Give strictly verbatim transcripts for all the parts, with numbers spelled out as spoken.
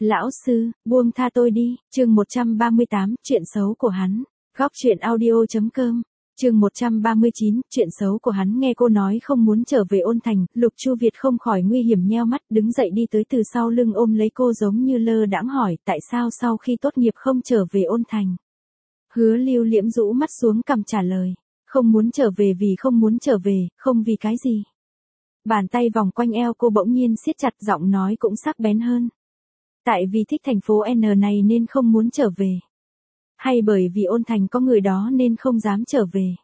Lão sư, buông tha tôi đi, chương một trăm ba mươi tám, chuyện xấu của hắn. Góc truyện audio chấm com. Chương một trăm ba mươi chín, chuyện xấu của hắn. Nghe cô nói không muốn trở về Ôn Thành, Lục Chu Việt không khỏi nguy hiểm nheo mắt, đứng dậy đi tới từ sau lưng ôm lấy cô giống như lơ đãng hỏi, tại sao sau khi tốt nghiệp không trở về Ôn Thành? Hứa Lưu Liễm rũ mắt xuống cằm trả lời, không muốn trở về vì không muốn trở về, không vì cái gì. Bàn tay vòng quanh eo cô bỗng nhiên siết chặt, giọng nói cũng sắc bén hơn. Tại vì thích thành phố N này nên không muốn trở về. Hay bởi vì Ôn Thành có người đó nên không dám trở về.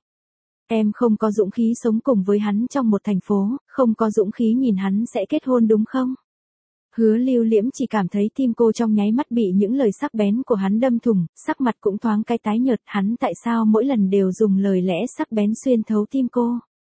Em không có dũng khí sống cùng với hắn trong một thành phố, không có dũng khí nhìn hắn sẽ kết hôn đúng không? Hứa Lưu Liễm chỉ cảm thấy tim cô trong nháy mắt bị những lời sắc bén của hắn đâm thủng, sắc mặt cũng thoáng cái tái nhợt. Hắn tại sao mỗi lần đều dùng lời lẽ sắc bén xuyên thấu tim cô?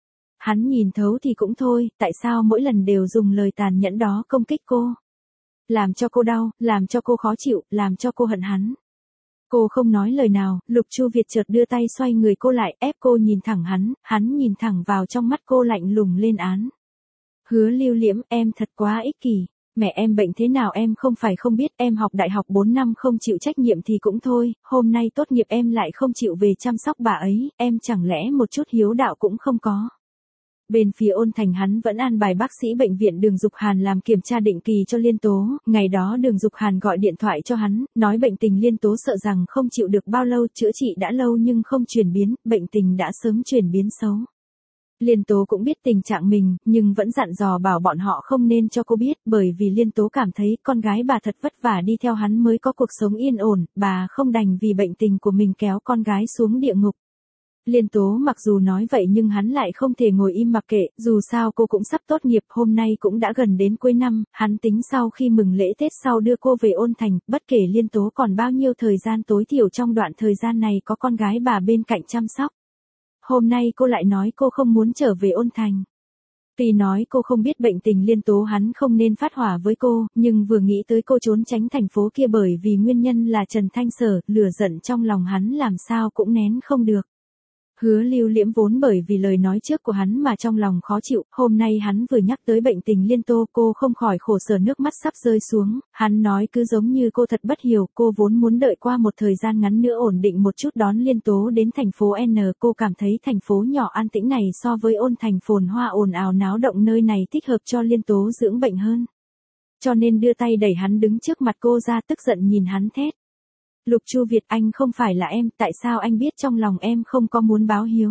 Hắn nhìn thấu thì cũng thôi, tại sao mỗi lần đều dùng lời tàn nhẫn đó công kích cô? Làm cho cô đau, làm cho cô khó chịu, làm cho cô hận hắn. Cô không nói lời nào, Lục Chu Việt chợt đưa tay xoay người cô lại, ép cô nhìn thẳng hắn, hắn nhìn thẳng vào trong mắt cô lạnh lùng lên án. Hứa Lưu Liễm, em thật quá ích kỷ. Mẹ em bệnh thế nào em không phải không biết, em học đại học bốn năm không chịu trách nhiệm thì cũng thôi, hôm nay tốt nghiệp em lại không chịu về chăm sóc bà ấy, em chẳng lẽ một chút hiếu đạo cũng không có. Bên phía Ôn Thành hắn vẫn an bài bác sĩ bệnh viện Đường Dục Hàn làm kiểm tra định kỳ cho Liên Tố, ngày đó Đường Dục Hàn gọi điện thoại cho hắn, nói bệnh tình Liên Tố sợ rằng không chịu được bao lâu, chữa trị đã lâu nhưng không chuyển biến, bệnh tình đã sớm chuyển biến xấu. Liên Tố cũng biết tình trạng mình, nhưng vẫn dặn dò bảo bọn họ không nên cho cô biết, bởi vì Liên Tố cảm thấy con gái bà thật vất vả đi theo hắn mới có cuộc sống yên ổn, bà không đành vì bệnh tình của mình kéo con gái xuống địa ngục. Liên Tố mặc dù nói vậy nhưng hắn lại không thể ngồi im mặc kệ, dù sao cô cũng sắp tốt nghiệp, hôm nay cũng đã gần đến cuối năm, hắn tính sau khi mừng lễ Tết sau đưa cô về Ôn Thành, bất kể Liên Tố còn bao nhiêu thời gian tối thiểu trong đoạn thời gian này có con gái bà bên cạnh chăm sóc. Hôm nay cô lại nói cô không muốn trở về Ôn Thành. Tuy nói cô không biết bệnh tình Liên Tố hắn không nên phát hỏa với cô, nhưng vừa nghĩ tới cô trốn tránh thành phố kia bởi vì nguyên nhân là Trần Thanh Sở, lửa giận trong lòng hắn làm sao cũng nén không được. Hứa Lưu Liễm vốn bởi vì lời nói trước của hắn mà trong lòng khó chịu, hôm nay hắn vừa nhắc tới bệnh tình Liên Tố cô không khỏi khổ sở nước mắt sắp rơi xuống, hắn nói cứ giống như cô thật bất hiểu, cô vốn muốn đợi qua một thời gian ngắn nữa ổn định một chút đón Liên Tố đến thành phố N, cô cảm thấy thành phố nhỏ an tĩnh này so với Ôn Thành phồn hoa ồn ào náo động nơi này thích hợp cho Liên Tố dưỡng bệnh hơn. Cho nên đưa tay đẩy hắn đứng trước mặt cô ra tức giận nhìn hắn thét. Lục Chu Việt, anh không phải là em, tại sao anh biết trong lòng em không có muốn báo hiếu?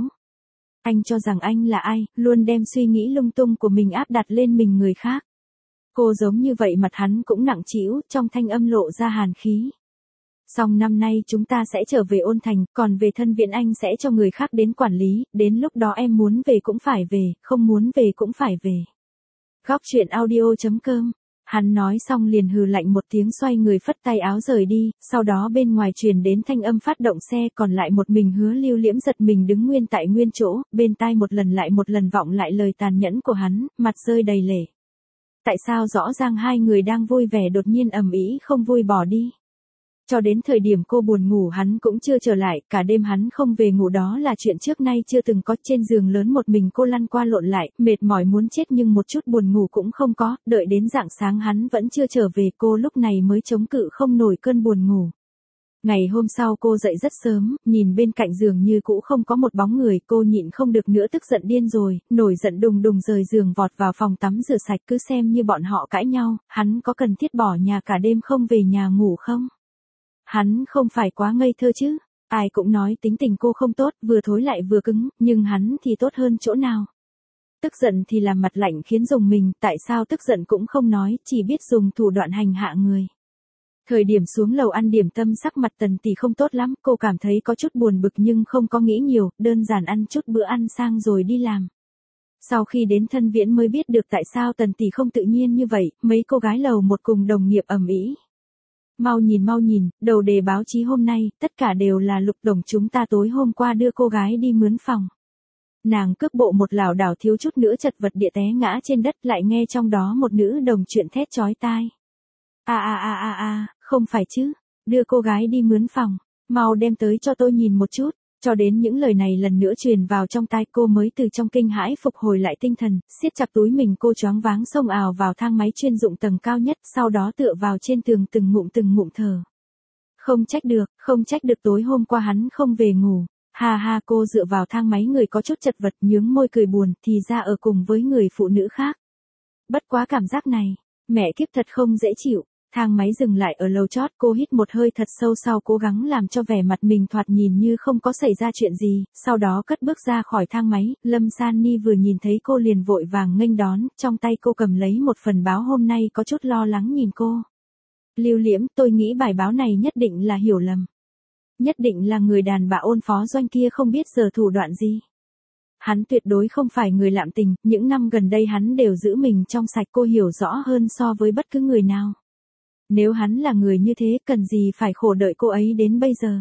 Anh cho rằng anh là ai, luôn đem suy nghĩ lung tung của mình áp đặt lên mình người khác. Cô giống như vậy mặt hắn cũng nặng trĩu, trong thanh âm lộ ra hàn khí. Xong năm nay chúng ta sẽ trở về Ôn Thành, còn về Thân Viện anh sẽ cho người khác đến quản lý, đến lúc đó em muốn về cũng phải về, không muốn về cũng phải về. Góc truyện audio chấm com. Hắn nói xong liền hừ lạnh một tiếng xoay người phất tay áo rời đi, sau đó bên ngoài truyền đến thanh âm phát động xe, còn lại một mình Hứa Lưu Liễm giật mình đứng nguyên tại nguyên chỗ, bên tai một lần lại một lần vọng lại lời tàn nhẫn của hắn, mặt rơi đầy lệ. Tại sao rõ ràng hai người đang vui vẻ đột nhiên ầm ĩ không vui bỏ đi? Cho đến thời điểm cô buồn ngủ hắn cũng chưa trở lại, cả đêm hắn không về ngủ đó là chuyện trước nay chưa từng có, trên giường lớn một mình cô lăn qua lộn lại, mệt mỏi muốn chết nhưng một chút buồn ngủ cũng không có, đợi đến rạng sáng hắn vẫn chưa trở về cô lúc này mới chống cự không nổi cơn buồn ngủ. Ngày hôm sau cô dậy rất sớm, nhìn bên cạnh giường như cũ không có một bóng người, cô nhịn không được nữa tức giận điên rồi, nổi giận đùng đùng rời giường vọt vào phòng tắm rửa sạch cứ xem như bọn họ cãi nhau, hắn có cần thiết bỏ nhà cả đêm không về nhà ngủ không? Hắn không phải quá ngây thơ chứ, ai cũng nói tính tình cô không tốt, vừa thối lại vừa cứng, nhưng hắn thì tốt hơn chỗ nào. Tức giận thì làm mặt lạnh khiến dùng mình, tại sao tức giận cũng không nói, chỉ biết dùng thủ đoạn hành hạ người. Thời điểm xuống lầu ăn điểm tâm sắc mặt Tần tỷ không tốt lắm, cô cảm thấy có chút buồn bực nhưng không có nghĩ nhiều, đơn giản ăn chút bữa ăn sang rồi đi làm. Sau khi đến Thân Viễn mới biết được tại sao Tần tỷ không tự nhiên như vậy, mấy cô gái lầu một cùng đồng nghiệp ầm ĩ. Mau nhìn mau nhìn, đầu đề báo chí hôm nay, tất cả đều là Lục Đồng chúng ta tối hôm qua đưa cô gái đi mướn phòng. Nàng cước bộ một lảo đảo thiếu chút nữa chật vật địa té ngã trên đất, lại nghe trong đó một nữ đồng chuyện thét chói tai. A a a a a, không phải chứ, đưa cô gái đi mướn phòng, mau đem tới cho tôi nhìn một chút. Cho đến những lời này lần nữa truyền vào trong tai cô mới từ trong kinh hãi phục hồi lại tinh thần, siết chặt túi mình cô choáng váng xông ào vào thang máy chuyên dụng tầng cao nhất, sau đó tựa vào trên tường từng ngụm từng ngụm thở. Không trách được, không trách được tối hôm qua hắn không về ngủ. Ha ha, cô dựa vào thang máy người có chút chật vật, nhướng môi cười buồn, thì ra ở cùng với người phụ nữ khác. Bất quá cảm giác này, mẹ kiếp thật không dễ chịu. Thang máy dừng lại ở lầu chót, cô hít một hơi thật sâu sau cố gắng làm cho vẻ mặt mình thoạt nhìn như không có xảy ra chuyện gì, sau đó cất bước ra khỏi thang máy. Lâm San Ni vừa nhìn thấy cô liền vội vàng nghênh đón, trong tay cô cầm lấy một phần báo hôm nay có chút lo lắng nhìn cô. Lưu Liễm, tôi nghĩ bài báo này nhất định là hiểu lầm. Nhất định là người đàn bà Ôn Phó Doanh kia không biết giờ thủ đoạn gì. Hắn tuyệt đối không phải người lạm tình, những năm gần đây hắn đều giữ mình trong sạch, cô hiểu rõ hơn so với bất cứ người nào. Nếu hắn là người như thế, cần gì phải khổ đợi cô ấy đến bây giờ.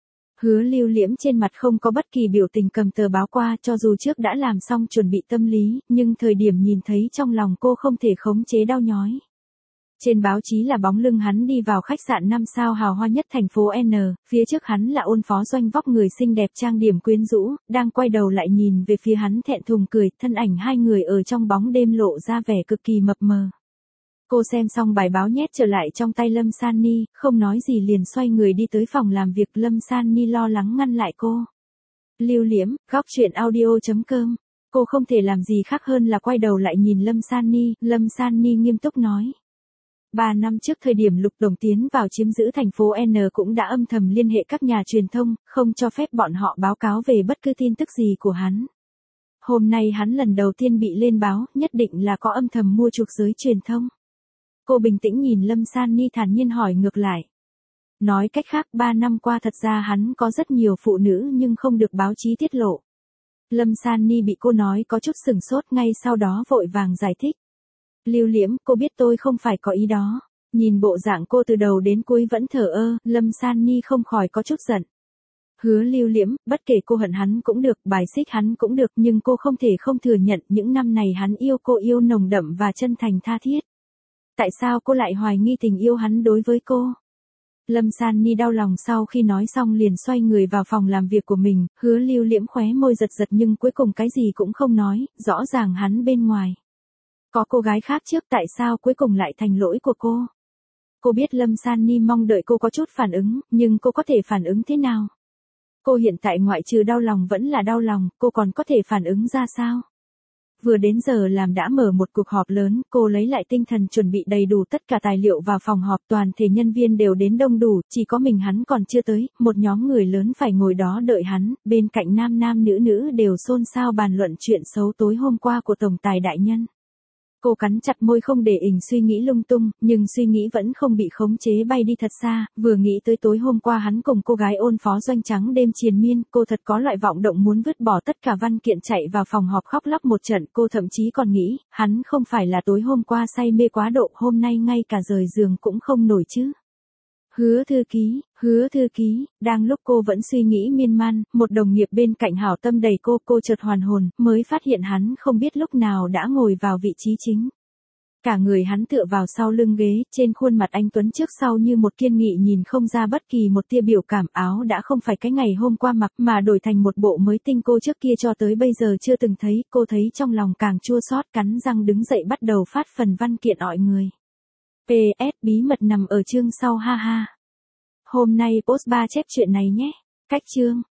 Hứa Lưu Liễm trên mặt không có bất kỳ biểu tình cầm tờ báo qua, cho dù trước đã làm xong chuẩn bị tâm lý, nhưng thời điểm nhìn thấy trong lòng cô không thể khống chế đau nhói. Trên báo chí là bóng lưng hắn đi vào khách sạn năm sao hào hoa nhất thành phố N, phía trước hắn là Ôn Phó Doanh vóc người xinh đẹp trang điểm quyến rũ, đang quay đầu lại nhìn về phía hắn thẹn thùng cười, thân ảnh hai người ở trong bóng đêm lộ ra vẻ cực kỳ mập mờ. Cô xem xong bài báo nhét trở lại trong tay Lâm San Ni, không nói gì liền xoay người đi tới phòng làm việc. Lâm San Ni lo lắng ngăn lại cô. Lưu Liễm, góc truyện audio chấm com. Cô không thể làm gì khác hơn là quay đầu lại nhìn Lâm San Ni. Lâm San Ni nghiêm túc nói. Ba năm trước thời điểm Lục Đồng tiến vào chiếm giữ thành phố N cũng đã âm thầm liên hệ các nhà truyền thông, không cho phép bọn họ báo cáo về bất cứ tin tức gì của hắn. Hôm nay hắn lần đầu tiên bị lên báo, nhất định là có âm thầm mua chuộc giới truyền thông. Cô bình tĩnh nhìn Lâm San Ni thản nhiên hỏi ngược lại. Nói cách khác ba năm qua thật ra hắn có rất nhiều phụ nữ nhưng không được báo chí tiết lộ. Lâm San Ni bị cô nói có chút sửng sốt, ngay sau đó vội vàng giải thích. Lưu Liễm, cô biết tôi không phải có ý đó. Nhìn bộ dạng cô từ đầu đến cuối vẫn thờ ơ, Lâm San Ni không khỏi có chút giận. Hứa Lưu Liễm, bất kể cô hận hắn cũng được, bài xích hắn cũng được, nhưng cô không thể không thừa nhận những năm này hắn yêu cô yêu nồng đậm và chân thành tha thiết. Tại sao cô lại hoài nghi tình yêu hắn đối với cô? Lâm San Ni đau lòng sau khi nói xong liền xoay người vào phòng làm việc của mình, Hứa Lưu Liễm khóe môi giật giật nhưng cuối cùng cái gì cũng không nói, rõ ràng hắn bên ngoài. Có cô gái khác trước, tại sao cuối cùng lại thành lỗi của cô? Cô biết Lâm San Ni mong đợi cô có chút phản ứng, nhưng cô có thể phản ứng thế nào? Cô hiện tại ngoại trừ đau lòng vẫn là đau lòng, cô còn có thể phản ứng ra sao? Vừa đến giờ làm đã mở một cuộc họp lớn, cô lấy lại tinh thần chuẩn bị đầy đủ tất cả tài liệu vào phòng họp, toàn thể nhân viên đều đến đông đủ, chỉ có mình hắn còn chưa tới, một nhóm người lớn phải ngồi đó đợi hắn, bên cạnh nam nam nữ nữ đều xôn xao bàn luận chuyện xấu tối hôm qua của tổng tài đại nhân. Cô cắn chặt môi không để ình suy nghĩ lung tung, nhưng suy nghĩ vẫn không bị khống chế bay đi thật xa, vừa nghĩ tới tối hôm qua hắn cùng cô gái Ôn Phó Doanh trắng đêm triền miên, cô thật có loại vọng động muốn vứt bỏ tất cả văn kiện chạy vào phòng họp khóc lóc một trận, cô thậm chí còn nghĩ, hắn không phải là tối hôm qua say mê quá độ, hôm nay ngay cả rời giường cũng không nổi chứ. Hứa thư ký, hứa thư ký, đang lúc cô vẫn suy nghĩ miên man, một đồng nghiệp bên cạnh hảo tâm đẩy cô, cô chợt hoàn hồn, mới phát hiện hắn không biết lúc nào đã ngồi vào vị trí chính. Cả người hắn tựa vào sau lưng ghế, trên khuôn mặt anh tuấn trước sau như một kiên nghị nhìn không ra bất kỳ một tia biểu cảm, áo đã không phải cái ngày hôm qua mặc mà đổi thành một bộ mới tinh cô trước kia cho tới bây giờ chưa từng thấy, cô thấy trong lòng càng chua xót, cắn răng đứng dậy bắt đầu phát phần văn kiện ọi người. pê ét bí mật nằm ở chương sau ha ha. Hôm nay post ba chép chuyện này nhé. Cách chương.